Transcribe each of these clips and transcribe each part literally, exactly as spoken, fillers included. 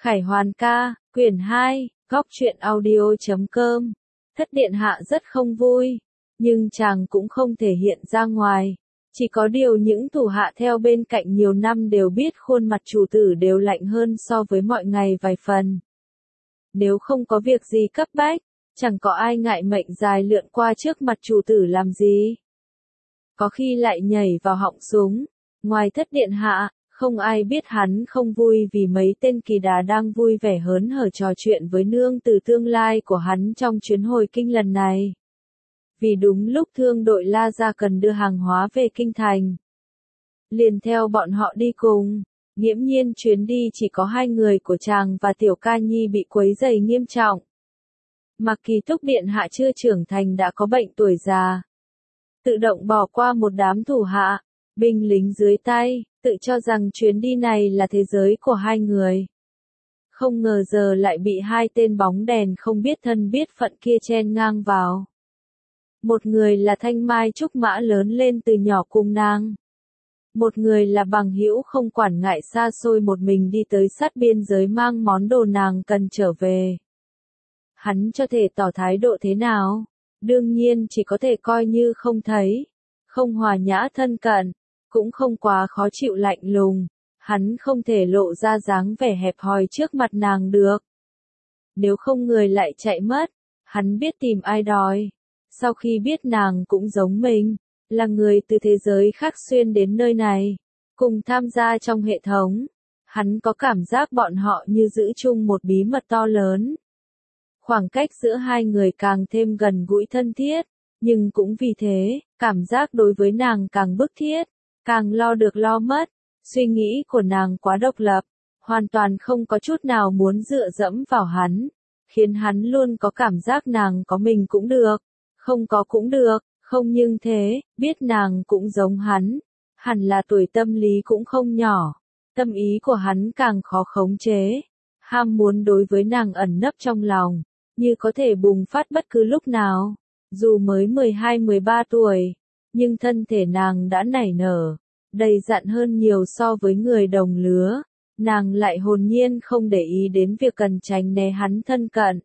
Khải Hoàn ca, quyển hai, góc truyện audio chấm com. Thất điện hạ rất không vui, nhưng chàng cũng không thể hiện ra ngoài. Chỉ có điều những thủ hạ theo bên cạnh nhiều năm đều biết khuôn mặt chủ tử đều lạnh hơn so với mọi ngày vài phần. Nếu không có việc gì cấp bách, chẳng có ai ngại mệnh dài lượn qua trước mặt chủ tử làm gì. Có khi lại nhảy vào họng súng. Ngoài thất điện hạ, không ai biết hắn không vui vì mấy tên kỳ đà đang vui vẻ hớn hở trò chuyện với nương từ tương lai của hắn trong chuyến hồi kinh lần này. Vì đúng lúc thương đội La Gia cần đưa hàng hóa về kinh thành. Liền theo bọn họ đi cùng, nghiễm nhiên chuyến đi chỉ có hai người của chàng và Tiểu Ca Nhi bị quấy rầy nghiêm trọng. Mặc Kỳ Túc điện hạ chưa trưởng thành đã có bệnh tuổi già. Tự động bỏ qua một đám thủ hạ, binh lính dưới tay, tự cho rằng chuyến đi này là thế giới của hai người. Không ngờ giờ lại bị hai tên bóng đèn không biết thân biết phận kia chen ngang vào. Một người là Thanh Mai Trúc Mã lớn lên từ nhỏ cùng nàng. Một người là bằng hữu không quản ngại xa xôi một mình đi tới sát biên giới mang món đồ nàng cần trở về. Hắn cho thể tỏ thái độ thế nào? Đương nhiên chỉ có thể coi như không thấy, không hòa nhã thân cận, cũng không quá khó chịu lạnh lùng, hắn không thể lộ ra dáng vẻ hẹp hòi trước mặt nàng được. Nếu không người lại chạy mất, hắn biết tìm ai đòi. Sau khi biết nàng cũng giống mình, là người từ thế giới khác xuyên đến nơi này, cùng tham gia trong hệ thống, hắn có cảm giác bọn họ như giữ chung một bí mật to lớn. Khoảng cách giữa hai người càng thêm gần gũi thân thiết, nhưng cũng vì thế, cảm giác đối với nàng càng bức thiết, càng lo được lo mất. Suy nghĩ của nàng quá độc lập, hoàn toàn không có chút nào muốn dựa dẫm vào hắn, khiến hắn luôn có cảm giác nàng có mình cũng được, không có cũng được, không nhưng thế, biết nàng cũng giống hắn, hẳn là tuổi tâm lý cũng không nhỏ, tâm ý của hắn càng khó khống chế, ham muốn đối với nàng ẩn nấp trong lòng, như có thể bùng phát bất cứ lúc nào. Dù mới mười hai mười ba tuổi, nhưng thân thể nàng đã nảy nở, đầy dặn hơn nhiều so với người đồng lứa, nàng lại hồn nhiên không để ý đến việc cần tránh né hắn thân cận.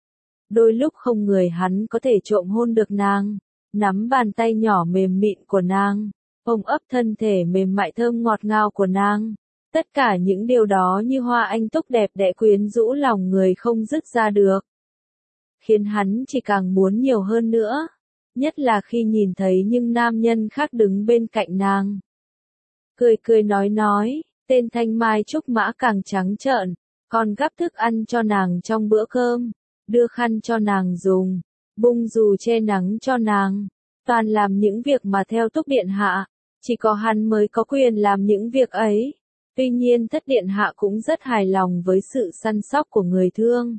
Đôi lúc không người hắn có thể trộm hôn được nàng, nắm bàn tay nhỏ mềm mịn của nàng, ôm ấp thân thể mềm mại thơm ngọt ngào của nàng. Tất cả những điều đó như hoa anh túc đẹp đẽ quyến rũ lòng người không dứt ra được, khiến hắn chỉ càng muốn nhiều hơn nữa, nhất là khi nhìn thấy những nam nhân khác đứng bên cạnh nàng. Cười cười nói nói, tên Thanh Mai Trúc Mã càng trắng trợn, còn gắp thức ăn cho nàng trong bữa cơm, đưa khăn cho nàng dùng, bung dù che nắng cho nàng, toàn làm những việc mà theo Túc điện hạ, chỉ có hắn mới có quyền làm những việc ấy. Tuy nhiên Thất điện hạ cũng rất hài lòng với sự săn sóc của người thương.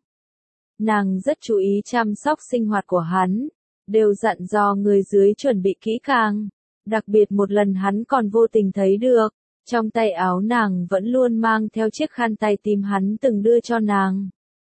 Nàng rất chú ý chăm sóc sinh hoạt của hắn, đều dặn dò người dưới chuẩn bị kỹ càng. Đặc biệt một lần hắn còn vô tình thấy được, trong tay áo nàng vẫn luôn mang theo chiếc khăn tay tím hắn từng đưa cho nàng.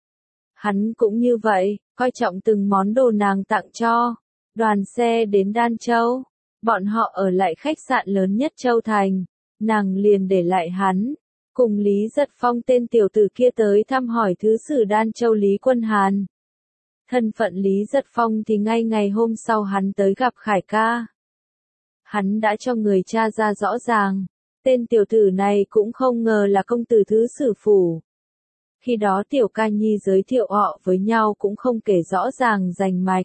Hắn cũng như vậy, coi trọng từng món đồ nàng tặng cho. Đoàn xe đến Đan Châu, bọn họ ở lại khách sạn lớn nhất Châu Thành, nàng liền để lại hắn, cùng Lý Giật Phong tên tiểu tử kia tới thăm hỏi thứ sử Đan Châu Lý Quân Hàn. Thân phận Lý Giật Phong thì ngay ngày hôm sau hắn tới gặp Khải ca. Hắn đã cho người tra ra rõ ràng, tên tiểu tử này cũng không ngờ là công tử thứ sử phủ. Khi đó Tiểu Ca Nhi giới thiệu họ với nhau cũng không kể rõ ràng rành mạch.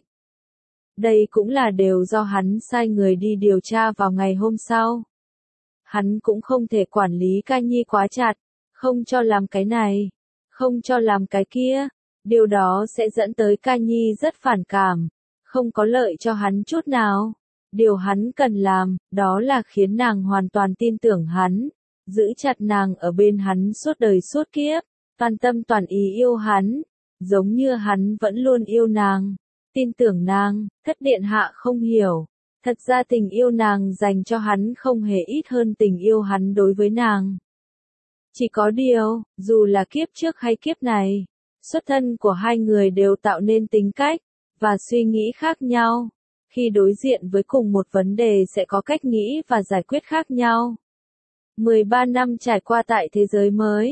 Đây cũng là đều do hắn sai người đi điều tra vào ngày hôm sau. Hắn cũng không thể quản lý Ca Nhi quá chặt, không cho làm cái này, không cho làm cái kia, điều đó sẽ dẫn tới Ca Nhi rất phản cảm, không có lợi cho hắn chút nào. Điều hắn cần làm, đó là khiến nàng hoàn toàn tin tưởng hắn, giữ chặt nàng ở bên hắn suốt đời suốt kiếp, toàn tâm toàn ý yêu hắn, giống như hắn vẫn luôn yêu nàng, tin tưởng nàng. Thất điện hạ không hiểu, thật ra tình yêu nàng dành cho hắn không hề ít hơn tình yêu hắn đối với nàng. Chỉ có điều, dù là kiếp trước hay kiếp này, xuất thân của hai người đều tạo nên tính cách và suy nghĩ khác nhau. Khi đối diện với cùng một vấn đề sẽ có cách nghĩ và giải quyết khác nhau. mười ba năm trải qua tại thế giới mới,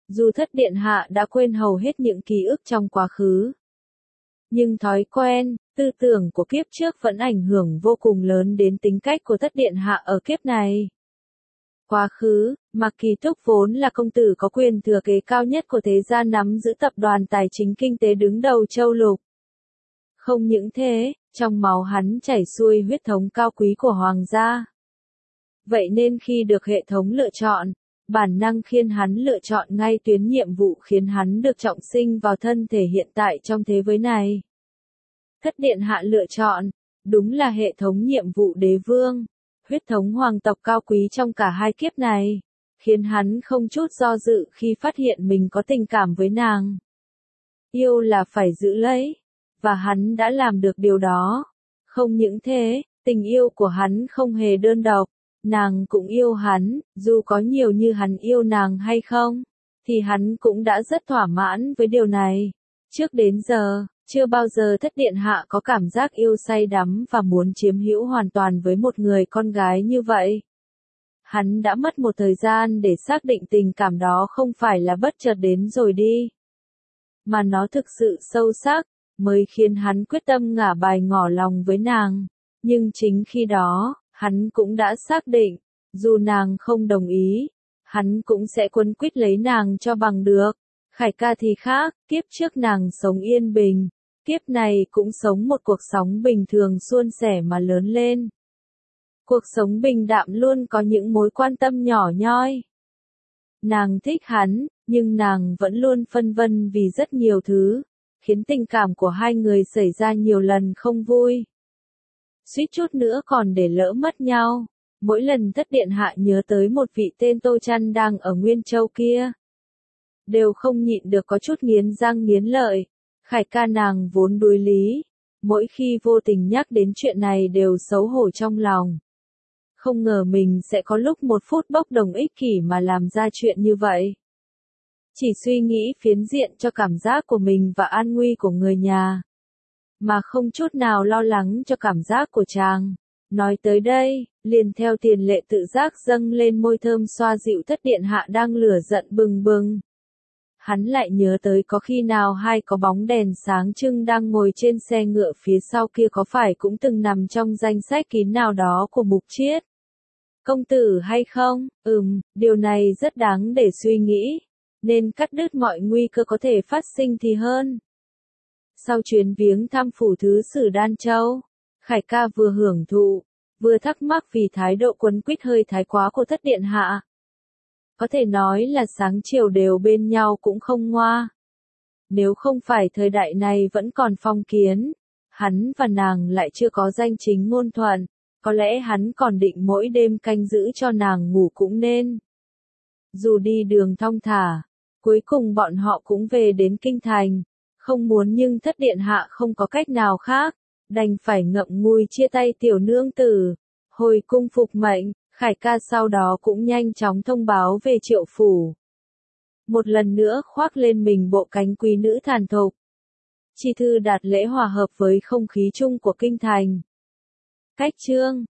Dù thất điện hạ đã quên hầu hết những ký ức trong quá khứ, nhưng thói quen, tư tưởng của kiếp trước vẫn ảnh hưởng vô cùng lớn đến tính cách của thất điện hạ ở kiếp này. Quá khứ, Mạc Kỳ Túc vốn là công tử có quyền thừa kế cao nhất của thế gia nắm giữ tập đoàn tài chính kinh tế đứng đầu châu lục. Không những thế, trong máu hắn chảy xuôi huyết thống cao quý của hoàng gia. Vậy nên khi được hệ thống lựa chọn, bản năng khiến hắn lựa chọn ngay tuyến nhiệm vụ khiến hắn được trọng sinh vào thân thể hiện tại trong thế giới này. Thất điện hạ lựa chọn, đúng là hệ thống nhiệm vụ đế vương, huyết thống hoàng tộc cao quý trong cả hai kiếp này, khiến hắn không chút do dự khi phát hiện mình có tình cảm với nàng. Yêu là phải giữ lấy, và hắn đã làm được điều đó. Không những thế, tình yêu của hắn không hề đơn độc, nàng cũng yêu hắn, dù có nhiều như hắn yêu nàng hay không, thì hắn cũng đã rất thỏa mãn với điều này. Trước đến giờ, chưa bao giờ thất điện hạ có cảm giác yêu say đắm và muốn chiếm hữu hoàn toàn với một người con gái như vậy. Hắn đã mất một thời gian để xác định tình cảm đó không phải là bất chợt đến rồi đi, mà nó thực sự sâu sắc, mới khiến hắn quyết tâm ngả bài ngỏ lòng với nàng. Nhưng chính khi đó, hắn cũng đã xác định, dù nàng không đồng ý, hắn cũng sẽ quấn quýt lấy nàng cho bằng được. Khải ca thì khác, kiếp trước nàng sống yên bình, kiếp này cũng sống một cuộc sống bình thường suôn sẻ mà lớn lên. Cuộc sống bình đạm luôn có những mối quan tâm nhỏ nhoi. Nàng thích hắn, nhưng nàng vẫn luôn phân vân vì rất nhiều thứ, khiến tình cảm của hai người xảy ra nhiều lần không vui. Suýt chút nữa còn để lỡ mất nhau. Mỗi lần thất điện hạ nhớ tới một vị tên Tô Trăn đang ở Nguyên Châu kia, đều không nhịn được có chút nghiến răng nghiến lợi. Khải ca nàng vốn đuối lý, mỗi khi vô tình nhắc đến chuyện này đều xấu hổ trong lòng. Không ngờ mình sẽ có lúc một phút bốc đồng ích kỷ mà làm ra chuyện như vậy. Chỉ suy nghĩ phiến diện cho cảm giác của mình và an nguy của người nhà, mà không chút nào lo lắng cho cảm giác của chàng. Nói tới đây, liền theo tiền lệ tự giác dâng lên môi thơm xoa dịu thất điện hạ đang lửa giận bừng bừng. Hắn lại nhớ tới có khi nào hai có bóng đèn sáng trưng đang ngồi trên xe ngựa phía sau kia có phải cũng từng nằm trong danh sách kín nào đó của Mục Chiết công tử hay không? Ừm, điều này rất đáng để suy nghĩ, nên cắt đứt mọi nguy cơ có thể phát sinh thì hơn. Sau chuyến viếng thăm phủ thứ sử Đan Châu, Khải ca vừa hưởng thụ, vừa thắc mắc vì thái độ quấn quýt hơi thái quá của thất điện hạ. Có thể nói là sáng chiều đều bên nhau cũng không ngoa. Nếu không phải thời đại này vẫn còn phong kiến, hắn và nàng lại chưa có danh chính ngôn thuận, có lẽ hắn còn định mỗi đêm canh giữ cho nàng ngủ cũng nên. Dù đi đường thong thả, cuối cùng bọn họ cũng về đến kinh thành, không muốn nhưng thất điện hạ không có cách nào khác, đành phải ngậm ngùi chia tay tiểu nương tử, hồi cung phục mệnh. Khải ca sau đó cũng nhanh chóng thông báo về Triệu phủ. Một lần nữa khoác lên mình bộ cánh quý nữ thàn thục. Chi thư đạt lễ hòa hợp với không khí chung của kinh thành. Cách chương